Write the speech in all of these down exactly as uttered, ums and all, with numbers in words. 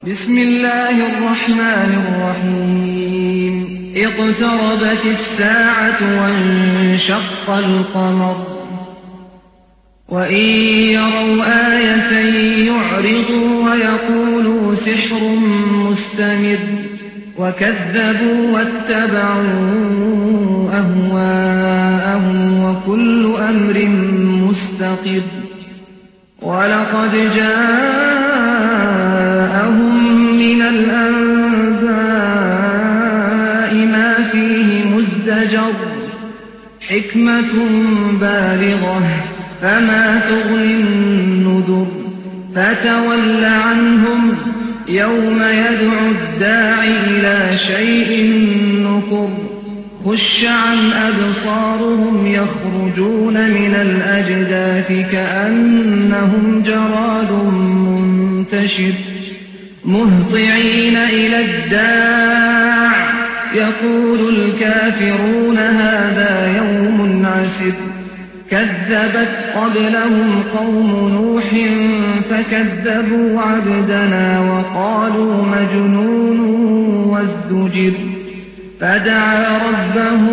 بسم الله الرحمن الرحيم اقتربت الساعة وانشق القمر وإن يروا آية يعرضوا ويقولوا سحر مستمر وكذبوا واتبعوا أهواءهم وكل أمر مستقر ولقد جاءهم من الأنباء ما فيه مزدجر حكمة بالغة فما تغني النذر فتول عنهم يوم يدعو الداع إلى شيء نكر خش عن أبصارهم يخرجون من الأجداث كأنهم جراد منتشر مهطعين إلى الداع يقول الكافرون هذا يوم عسر كذبت قبلهم قوم نوح فكذبوا عبدنا وقالوا مجنون وازدجر فدعا ربه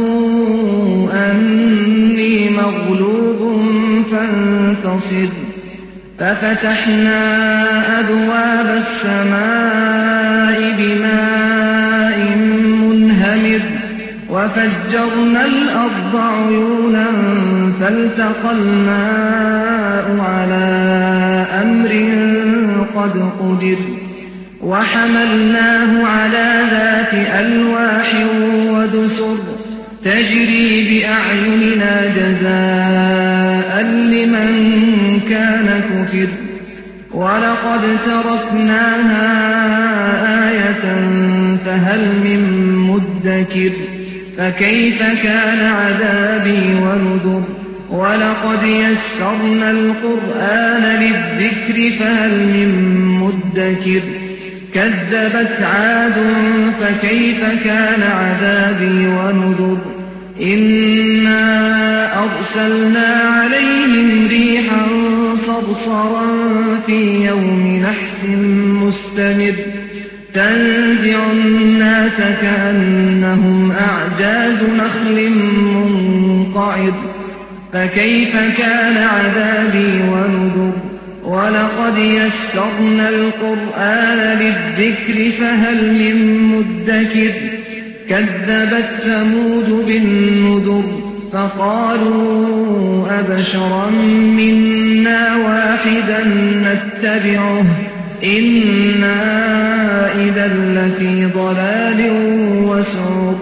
أني مغلوب فانتصر ففتحنا أبواب السماء بماء منهمر وفجرنا الأرض عيونا فالتقى الماء على أمر قد قدر وحملناه على ذات ألواح ودسر تجري بأعيننا جزاء لمن كان كفر ولقد تركناها آية فهل من مدكر فكيف كان عذابي ونذر ولقد يسرنا القرآن للذكر فهل من مدكر كذبت عاد فكيف كان عذابي ونذر إنا أرسلنا عليهم ريحا صرصرا في يوم نحس مستمر تنزع الناس كأنهم أعجاز نخل منقعر فكيف كان عذابي ونذر ولقد يسرنا القرآن للذكر فهل من مدكر كذبت ثمود بالنذر فقالوا أبشرا منا واحدا نتبعه إنا إذا لفي ضلال وسعر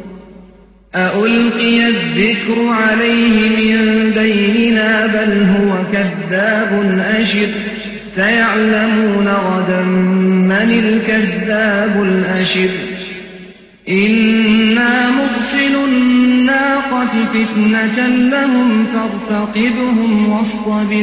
أألقي الذكر عليه من بيننا بل هو كذاب أشر سيعلمون غدا من الكذاب الأشر إنا مرسل الناقة فتنة لهم فارتقبهم واصطبر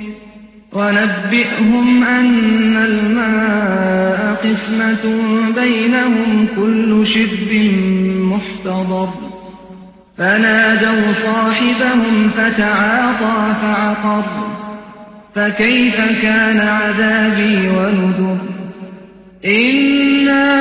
ونبئهم أن الماء قسمة بينهم كل شرب محتضر فنادوا صاحبهم فتعاطى فعقر فكيف كان عذابي ونذر إنا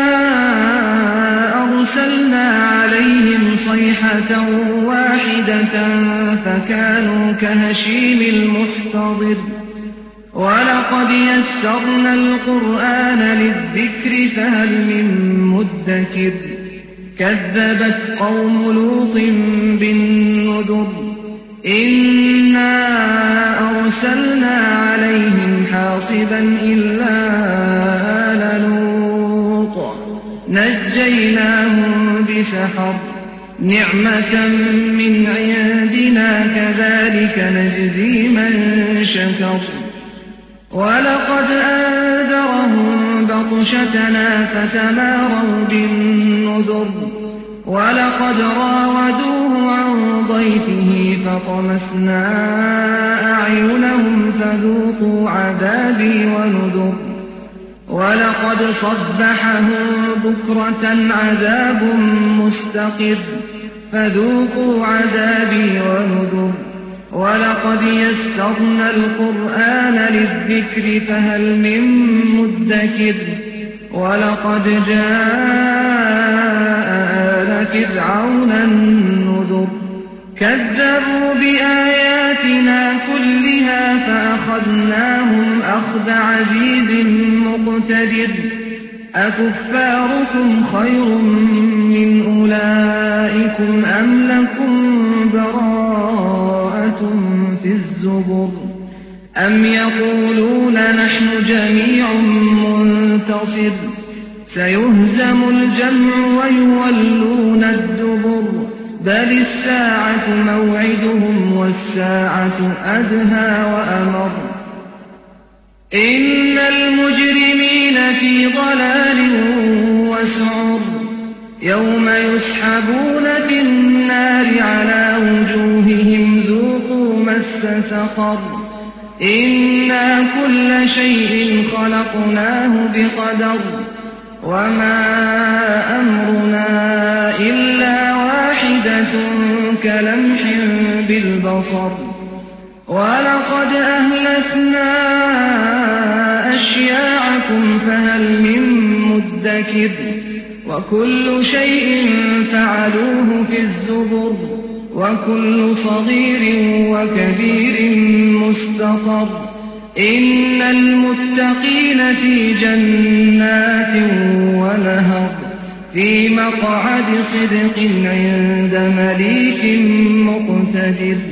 أرسلنا عليهم صيحة واحدة فكانوا كهشيم المحتضر ولقد يسرنا القرآن للذكر فهل من مدكر كذبت قوم لوط بالنذر إنا أرسلنا عليهم حاصبا إلا آل لوط نجيناهم بسحر نعمة من عندنا كذلك نجزي من شكر ولقد أنذرهم بطشتنا فتماروا بالنذر ولقد راودوه عن ضيفه فطمسنا أعينهم فذوقوا عذابي ونذر ولقد صبحهم بكرة عذاب مستقر فذوقوا عذابي ونذر وَلَقَدْ يَسَّرْنَا الْقُرْآنَ لِلذِّكْرِ فَهَلْ مِن مُّدَّكِرٍ وَلَقَدْ جَاءَ آلَ فِرْعَوْنَ النُّذُرُ كَذَّبُوا بِآيَاتِنَا كُلِّهَا فَأَخَذْنَاهُمْ أَخْذَ عَزِيزٍ مُّقْتَدِرٍ أَكُفَّارُكُمْ خَيْرٌ مِّنْ أُولَٰئِكُمْ أَمْ لَكُمْ بَرَاءَةٌ فِي الزُّبُرِ أَمْ يَقُولُونَ نَحْنُ جَمِيعٌ مُّنتَصِرٌ سَيُهْزَمُ الْجَمْعُ وَيُوَلُّونَ الدُّبُرَ بَلِ السَّاعَةُ مَوْعِدُهُمْ وَالسَّاعَةُ أَدْهَىٰ وَأَمَرُّ إِنَّ الْمُجْرِمِينَ فِي ضَلَالٍ وَسُعُرٍ يَوْمَ يُسْحَبُونَ فِي النَّارِ عَلَىٰ وُجُوهِهِمْ ذُوقُوا مَسَّ سَقَرَ إِنَّا كُلَّ شَيْءٍ خَلَقْنَاهُ بِقَدَرٍ وَمَا أَمْرُنَا إِلَّا وَاحِدَةٌ كَلَمْحٍ بِالْبَصَرِ وَلَقَدْ أَهْلَكْنَا أَشْيَاعَكُمْ فَهَلْ مِن مُّدَّكِرٍ وَكُلُّ شَيْءٍ فَعَلُوهُ فِي الزُّبُرِ وَكُلُّ صَغِيرٍ وَكَبِيرٍ مُّسْتَطَرٍ إِنَّ الْمُتَّقِينَ فِي جَنَّاتٍ وَنَهَرٍ فِي مَقْعَدِ صِدْقٍ عِندَ مَلِيكٍ مُّقْتَدِرٍ